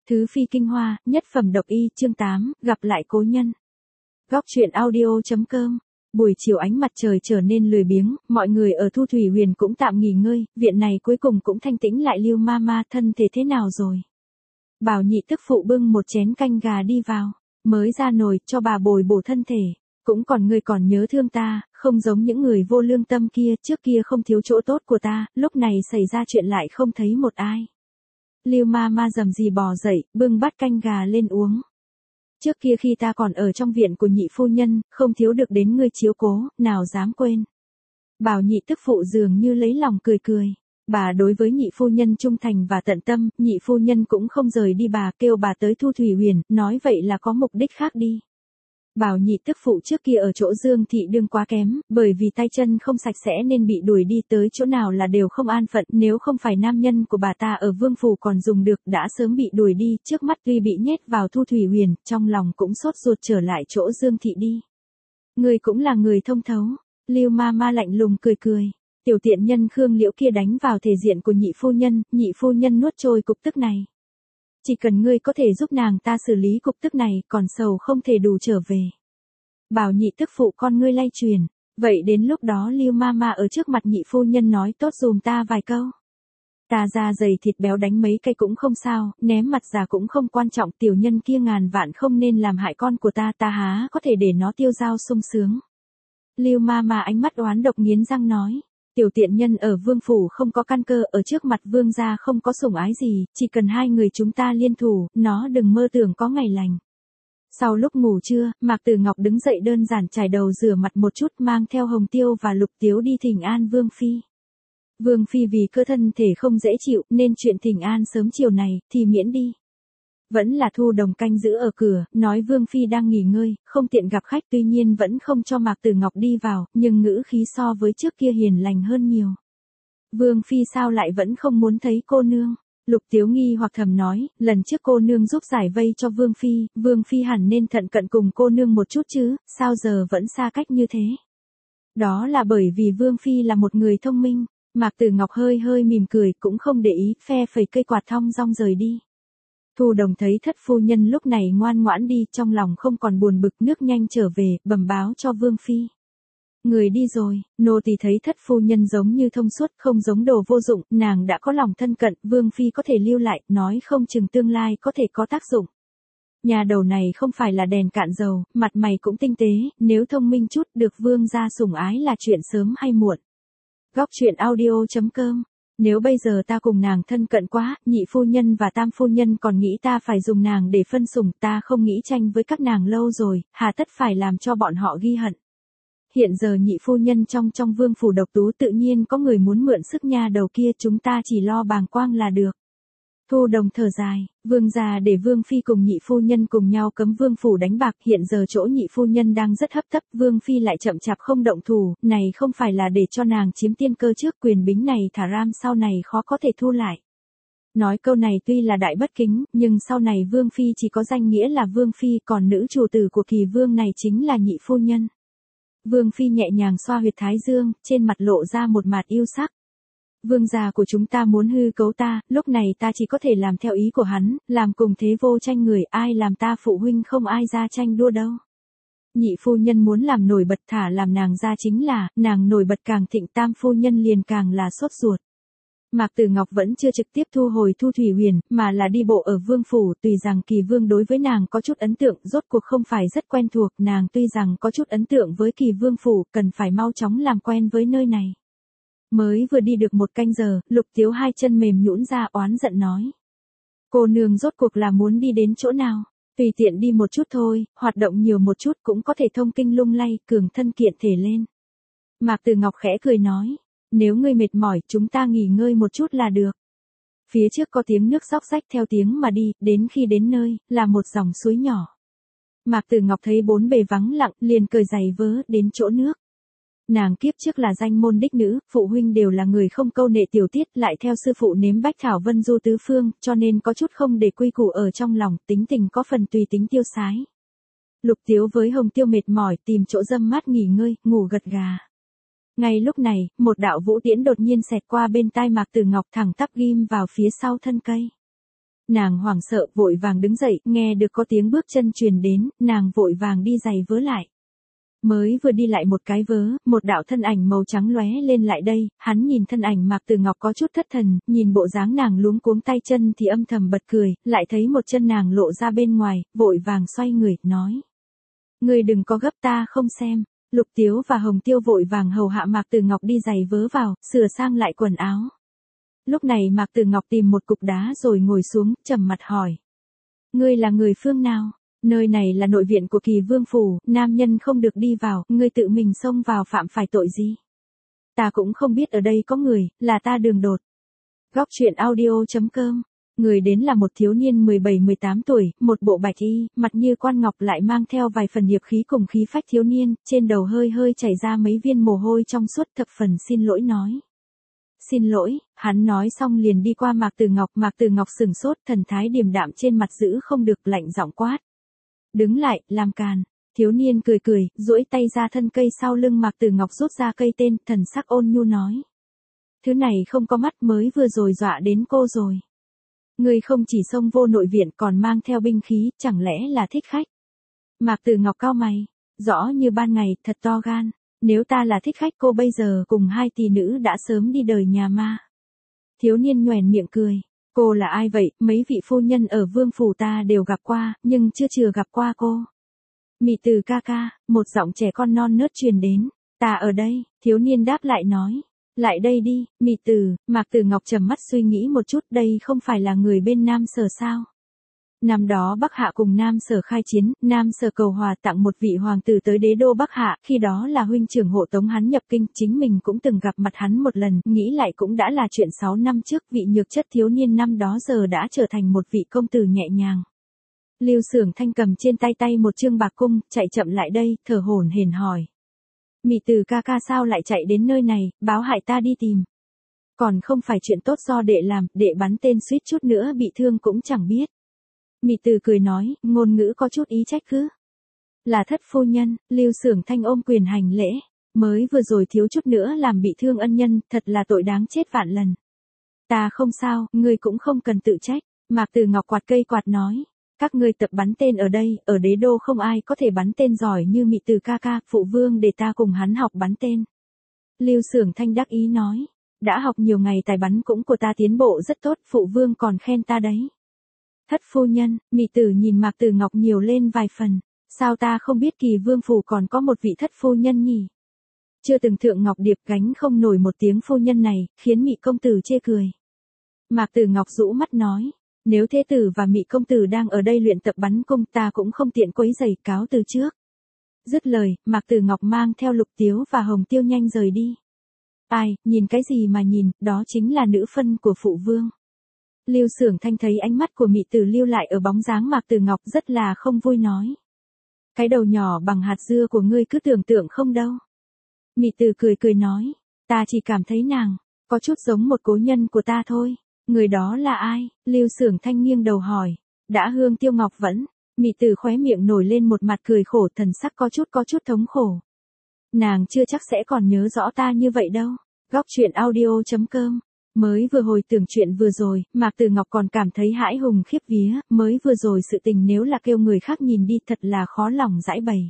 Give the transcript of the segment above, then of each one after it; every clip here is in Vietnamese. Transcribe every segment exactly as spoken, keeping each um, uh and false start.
Thứ phi kinh hoa, nhất phẩm độc y, chương tám, gặp lại cố nhân. Góc truyện audio.com. Buổi chiều ánh mặt trời trở nên lười biếng, mọi người ở Thu Thủy Huyền cũng tạm nghỉ ngơi, viện này cuối cùng cũng thanh tĩnh lại. Lưu Mama thân thể thế nào rồi? Bảo nhị tức phụ bưng một chén canh gà đi vào, mới ra nồi, cho bà bồi bổ thân thể. Cũng còn ngươi còn nhớ thương ta, không giống những người vô lương tâm kia, trước kia không thiếu chỗ tốt của ta, lúc này xảy ra chuyện lại không thấy một ai. Lưu Mama rầm rì bò dậy, bưng bát canh gà lên uống. Trước kia khi ta còn ở trong viện của nhị phu nhân, không thiếu được đến ngươi chiếu cố, nào dám quên. Bảo nhị tức phụ dường như lấy lòng cười cười. Bà đối với nhị phu nhân trung thành và tận tâm, nhị phu nhân cũng không rời đi bà, kêu bà tới Thu Thủy Huyền, nói vậy là có mục đích khác đi. Bảo nhị tức phụ trước kia ở chỗ Dương Thị đương quá kém, bởi vì tay chân không sạch sẽ nên bị đuổi đi tới chỗ nào là đều không an phận, nếu không phải nam nhân của bà ta ở Vương Phủ còn dùng được đã sớm bị đuổi đi, trước mắt tuy bị nhét vào Thu Thủy Huyền, trong lòng cũng sốt ruột trở lại chỗ Dương Thị đi. Người cũng là người thông thấu, Lưu Mama lạnh lùng cười cười, tiểu tiện nhân Khương Liễu kia đánh vào thể diện của nhị phu nhân, nhị phu nhân nuốt trôi cục tức này. Chỉ cần ngươi có thể giúp nàng ta xử lý cục tức này, còn sầu không thể đủ trở về. Bảo nhị tức phụ con ngươi lay truyền, vậy đến lúc đó Lưu Mama ở trước mặt nhị phu nhân nói tốt dùm ta vài câu. Ta da dày thịt béo đánh mấy cây cũng không sao, ném mặt già cũng không quan trọng, tiểu nhân kia ngàn vạn không nên làm hại con của ta, ta há có thể để nó tiêu dao sung sướng. Lưu Mama ánh mắt oán độc nghiến răng nói. Tiểu tiện nhân ở Vương Phủ không có căn cơ, ở trước mặt Vương gia không có sủng ái gì, chỉ cần hai người chúng ta liên thủ, nó đừng mơ tưởng có ngày lành. Sau lúc ngủ trưa, Mạc Tử Ngọc đứng dậy đơn giản chải đầu rửa mặt một chút, mang theo Hồng Tiêu và Lục Tiếu đi thỉnh an Vương Phi. Vương Phi vì cơ thân thể không dễ chịu, nên chuyện thỉnh an sớm chiều này, thì miễn đi. Vẫn là Thu Đồng canh giữ ở cửa, nói Vương Phi đang nghỉ ngơi, không tiện gặp khách, tuy nhiên vẫn không cho Mạc Tử Ngọc đi vào, nhưng ngữ khí so với trước kia hiền lành hơn nhiều. Vương Phi sao lại vẫn không muốn thấy cô nương? Lục Tiếu nghi hoặc thầm nói, lần trước cô nương giúp giải vây cho Vương Phi, Vương Phi hẳn nên thận cận cùng cô nương một chút chứ, sao giờ vẫn xa cách như thế? Đó là bởi vì Vương Phi là một người thông minh. Mạc Tử Ngọc hơi hơi mỉm cười, cũng không để ý, phe phẩy cây quạt thong dong rời đi. Thu Đồng thấy thất phu nhân lúc này ngoan ngoãn đi, trong lòng không còn buồn bực, nước nhanh trở về, bẩm báo cho Vương Phi. Người đi rồi, nô tỳ thấy thất phu nhân giống như thông suốt, không giống đồ vô dụng, nàng đã có lòng thân cận, Vương Phi có thể lưu lại, nói không chừng tương lai có thể có tác dụng. Nhà đầu này không phải là đèn cạn dầu, mặt mày cũng tinh tế, nếu thông minh chút được Vương gia sủng ái là chuyện sớm hay muộn. Góc truyện audio.com. Nếu bây giờ ta cùng nàng thân cận quá, nhị phu nhân và tam phu nhân còn nghĩ ta phải dùng nàng để phân sủng, ta không nghĩ tranh với các nàng lâu rồi, hà tất phải làm cho bọn họ ghi hận. Hiện giờ nhị phu nhân trong trong Vương Phủ độc tú, tự nhiên có người muốn mượn sức nha đầu kia, chúng ta chỉ lo bàng quang là được. Thu Đồng thở dài, Vương gia để Vương Phi cùng nhị phu nhân cùng nhau cấm Vương Phủ đánh bạc, hiện giờ chỗ nhị phu nhân đang rất hấp tấp, Vương Phi lại chậm chạp không động thủ, này không phải là để cho nàng chiếm tiên cơ trước, quyền bính này thả ram sau này khó có thể thu lại. Nói câu này tuy là đại bất kính, nhưng sau này Vương Phi chỉ có danh nghĩa là Vương Phi, còn nữ chủ tử của kỳ vương này chính là nhị phu nhân. Vương Phi nhẹ nhàng xoa huyệt thái dương, trên mặt lộ ra một mặt yêu sắc. Vương gia của chúng ta muốn hư cấu ta, lúc này ta chỉ có thể làm theo ý của hắn, làm cùng thế vô tranh người, ai làm ta phụ huynh không ai ra tranh đua đâu. Nhị phu nhân muốn làm nổi bật, thả làm nàng ra chính là, nàng nổi bật càng thịnh, tam phu nhân liền càng là sốt ruột. Mạc Tử Ngọc vẫn chưa trực tiếp thu hồi Thu Thủy Huyền, mà là đi bộ ở Vương Phủ, tùy rằng kỳ vương đối với nàng có chút ấn tượng, rốt cuộc không phải rất quen thuộc, nàng tuy rằng có chút ấn tượng với kỳ vương phủ, cần phải mau chóng làm quen với nơi này. Mới vừa đi được một canh giờ, Lục Tiếu hai chân mềm nhũn ra oán giận nói. Cô nương rốt cuộc là muốn đi đến chỗ nào? Tùy tiện đi một chút thôi, hoạt động nhiều một chút cũng có thể thông kinh lung lay, cường thân kiện thể lên. Mạc Tử Ngọc khẽ cười nói. Nếu ngươi mệt mỏi, chúng ta nghỉ ngơi một chút là được. Phía trước có tiếng nước róc rách theo tiếng mà đi, đến khi đến nơi, là một dòng suối nhỏ. Mạc Tử Ngọc thấy bốn bề vắng lặng, liền cởi giày vớ, đến chỗ nước. Nàng kiếp trước là danh môn đích nữ, phụ huynh đều là người không câu nệ tiểu tiết, lại theo sư phụ nếm bách thảo vân du tứ phương, cho nên có chút không để quy củ ở trong lòng, tính tình có phần tùy tính tiêu sái. Lục Tiếu với Hồng Tiêu mệt mỏi, tìm chỗ râm mát nghỉ ngơi, ngủ gật gà. Ngay lúc này, một đạo vũ tiễn đột nhiên xẹt qua bên tai Mạc Tử Ngọc, thẳng tắp ghim vào phía sau thân cây. Nàng hoảng sợ, vội vàng đứng dậy, nghe được có tiếng bước chân truyền đến, nàng vội vàng đi giày vớ lại. Mới vừa đi lại một cái vớ, một đạo thân ảnh màu trắng lóe lên lại đây, hắn nhìn thân ảnh Mạc Từ Ngọc có chút thất thần, nhìn bộ dáng nàng luống cuống tay chân thì âm thầm bật cười, lại thấy một chân nàng lộ ra bên ngoài, vội vàng xoay người, nói. Ngươi đừng có gấp, ta không xem. Lục Tiếu và Hồng Tiêu vội vàng hầu hạ Mạc Từ Ngọc đi giày vớ vào, sửa sang lại quần áo. Lúc này Mạc Từ Ngọc tìm một cục đá rồi ngồi xuống, trầm mặt hỏi. Ngươi là người phương nào? Nơi này là nội viện của Kỳ Vương phủ, nam nhân không được đi vào, ngươi tự mình xông vào phạm phải tội gì? Ta cũng không biết ở đây có người, là ta đường đột. Góc truyện audio chấm com. Người đến là một thiếu niên mười bảy mười tám tuổi, một bộ bạch y, mặt như quan ngọc lại mang theo vài phần hiệp khí cùng khí phách thiếu niên, trên đầu hơi hơi chảy ra mấy viên mồ hôi trong suốt, thập phần xin lỗi nói. Xin lỗi, hắn nói xong liền đi qua Mạc Từ Ngọc, Mạc Từ Ngọc sừng sốt, thần thái điềm đạm trên mặt giữ không được, lạnh giọng quát. Đứng lại, làm càn. Thiếu niên cười cười, duỗi tay ra thân cây sau lưng Mạc Từ Ngọc rút ra cây tên, thần sắc ôn nhu nói. Thứ này không có mắt, mới vừa rồi dọa đến cô rồi. Ngươi không chỉ xông vô nội viện còn mang theo binh khí, chẳng lẽ là thích khách? Mạc Từ Ngọc cau mày, rõ như ban ngày, thật to gan. Nếu ta là thích khách cô bây giờ cùng hai tỷ nữ đã sớm đi đời nhà ma. Thiếu niên nhoẻn miệng cười. Cô là ai vậy? Mấy vị phu nhân ở vương phủ ta đều gặp qua, nhưng chưa chưa gặp qua cô. Mị Từ ca ca, một giọng trẻ con non nớt truyền đến. Ta ở đây, thiếu niên đáp lại nói. Lại đây đi, Mị Từ. Mạc Từ Ngọc trầm mắt suy nghĩ một chút, đây không phải là người bên Nam Sở sao? Năm đó Bắc Hạ cùng Nam Sở khai chiến, Nam Sở cầu hòa tặng một vị hoàng tử tới đế đô Bắc Hạ, khi đó là huynh trưởng hộ tống hắn nhập kinh, chính mình cũng từng gặp mặt hắn một lần, nghĩ lại cũng đã là chuyện sáu năm trước, vị nhược chất thiếu niên năm đó giờ đã trở thành một vị công tử nhẹ nhàng. Lưu Xưởng Thanh cầm trên tay tay một chương bạc cung, chạy chậm lại đây, thở hổn hển hỏi. Mị Từ ca ca sao lại chạy đến nơi này, báo hại ta đi tìm. Còn không phải chuyện tốt do đệ làm, đệ bắn tên suýt chút nữa bị thương cũng chẳng biết. Mị Từ cười nói, ngôn ngữ có chút ý trách cứ. Là thất phu nhân, Lưu Xưởng Thanh ôm quyền hành lễ. Mới vừa rồi thiếu chút nữa làm bị thương ân nhân, thật là tội đáng chết vạn lần. Ta không sao, ngươi cũng không cần tự trách. Mạc Từ Ngọc quạt cây quạt nói. Các ngươi tập bắn tên ở đây, ở đế đô không ai có thể bắn tên giỏi như Mị Từ ca ca, phụ vương để ta cùng hắn học bắn tên. Lưu Xưởng Thanh đắc ý nói. Đã học nhiều ngày tài bắn cũng của ta tiến bộ rất tốt, phụ vương còn khen ta đấy. Thất phu nhân, Mị Từ nhìn Mạc Từ Ngọc nhiều lên vài phần. Sao ta không biết Kỳ Vương phủ còn có một vị thất phu nhân nhỉ? Chưa từng thượng Ngọc Điệp gánh không nổi một tiếng phu nhân này, khiến Mị công tử chê cười. Mạc Từ Ngọc rũ mắt nói. Nếu thế tử và Mị công tử đang ở đây luyện tập bắn cung ta cũng không tiện quấy rầy, cáo từ trước. Dứt lời, Mạc Từ Ngọc mang theo Lục Tiếu và Hồng Tiêu nhanh rời đi. Ai, nhìn cái gì mà nhìn, đó chính là nữ phân của phụ vương. Lưu Xưởng Thanh thấy ánh mắt của Mị Từ lưu lại ở bóng dáng Mạc Từ Ngọc rất là không vui nói. Cái đầu nhỏ bằng hạt dưa của ngươi cứ tưởng tượng không đâu. Mị Từ cười cười nói, ta chỉ cảm thấy nàng, có chút giống một cố nhân của ta thôi. Người đó là ai? Lưu Xưởng Thanh nghiêng đầu hỏi. Đã Hương Tiêu Ngọc Vẫn. Mị Từ khóe miệng nổi lên một mặt cười khổ, thần sắc có chút có chút thống khổ. Nàng chưa chắc sẽ còn nhớ rõ ta như vậy đâu. Góc truyện audio chấm com. Mới vừa hồi tưởng chuyện vừa rồi, Mạc Từ Ngọc còn cảm thấy hãi hùng khiếp vía, mới vừa rồi sự tình nếu là kêu người khác nhìn đi thật là khó lòng giải bày.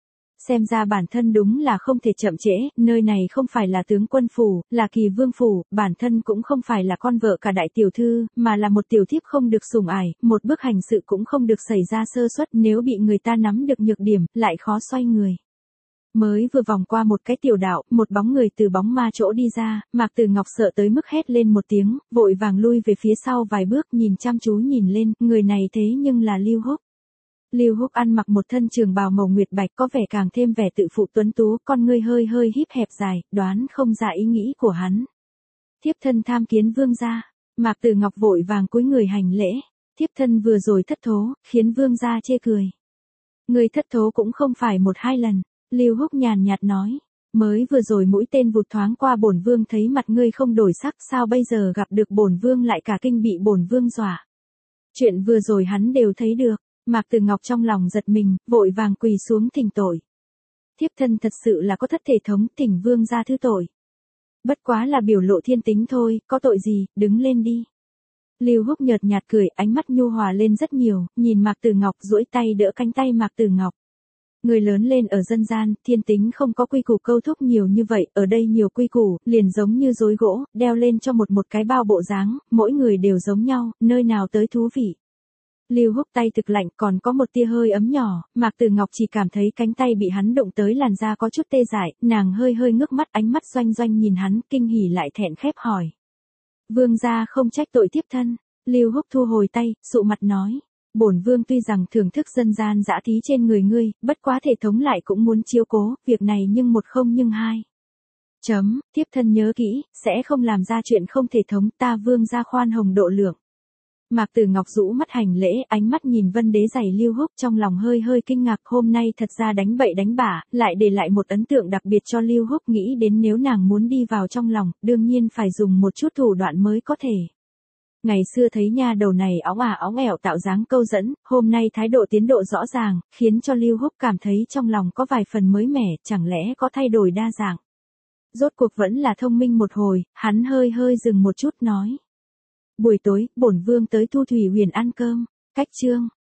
Xem ra bản thân đúng là không thể chậm trễ, nơi này không phải là tướng quân phủ, là Kỳ Vương phủ, bản thân cũng không phải là con vợ cả đại tiểu thư, mà là một tiểu thiếp không được sủng ải, một bước hành sự cũng không được xảy ra sơ suất, nếu bị người ta nắm được nhược điểm, lại khó xoay người. Mới vừa vòng qua một cái tiểu đạo, một bóng người từ bóng ma chỗ đi ra, Mạc Từ Ngọc sợ tới mức hét lên một tiếng, vội vàng lui về phía sau vài bước nhìn chăm chú nhìn lên, người này thế nhưng là Lưu Húc. Lưu Húc ăn mặc một thân trường bào màu nguyệt bạch có vẻ càng thêm vẻ tự phụ tuấn tú, con ngươi hơi hơi híp hẹp dài, đoán không ra ý nghĩ của hắn. Thiếp thân tham kiến vương gia. Mạc Từ Ngọc vội vàng cúi người hành lễ. Thiếp thân vừa rồi thất thố, khiến vương gia chê cười. Người thất thố cũng không phải một hai lần. Lưu Húc nhàn nhạt nói. Mới vừa rồi mũi tên vụt thoáng qua bổn vương thấy mặt ngươi không đổi sắc, sao bây giờ gặp được bổn vương lại cả kinh bị bổn vương dọa. Chuyện vừa rồi hắn đều thấy được. Mạc Từ Ngọc trong lòng giật mình, vội vàng quỳ xuống thỉnh tội. Thiếp thân thật sự là có thất thể thống, thỉnh vương gia thứ tội. Bất quá là biểu lộ thiên tính thôi, có tội gì, đứng lên đi. Lưu Húc nhợt nhạt cười, ánh mắt nhu hòa lên rất nhiều, nhìn Mạc Tử Ngọc duỗi tay đỡ cánh tay Mạc Tử Ngọc. Người lớn lên ở dân gian, thiên tính không có quy củ câu thúc nhiều như vậy, ở đây nhiều quy củ, liền giống như rối gỗ, đeo lên cho một một cái bao bộ dáng, mỗi người đều giống nhau, nơi nào tới thú vị. Lưu Húc tay thực lạnh, còn có một tia hơi ấm nhỏ, Mạc Tử Ngọc chỉ cảm thấy cánh tay bị hắn đụng tới làn da có chút tê dại, nàng hơi hơi ngước mắt, ánh mắt doanh doanh nhìn hắn, kinh hỉ lại thẹn khép hỏi. Vương gia không trách tội thiếp thân. Lưu Húc thu hồi tay, sụ mặt nói. Bổn vương tuy rằng thưởng thức dân gian dã thí trên người ngươi, bất quá thể thống lại cũng muốn chiếu cố, việc này nhưng một không nhưng hai. Chấm, thiếp thân nhớ kỹ, sẽ không làm ra chuyện không thể thống, ta vương gia khoan hồng độ lượng. Mạc Tử Ngọc rũ mắt hành lễ, ánh mắt nhìn Vân Đế giày Lưu Húc, trong lòng hơi hơi kinh ngạc, hôm nay thật ra đánh bậy đánh bả, lại để lại một ấn tượng đặc biệt cho Lưu Húc, nghĩ đến nếu nàng muốn đi vào trong lòng, đương nhiên phải dùng một chút thủ đoạn mới có thể. Ngày xưa thấy nha đầu này óng ả óng ẻo tạo dáng câu dẫn, hôm nay thái độ tiến độ rõ ràng, khiến cho Lưu Húc cảm thấy trong lòng có vài phần mới mẻ, chẳng lẽ có thay đổi đa dạng. Rốt cuộc vẫn là thông minh một hồi, hắn hơi hơi dừng một chút nói. Buổi tối, bổn vương tới Thu Thủy Huyền ăn cơm. Cách chương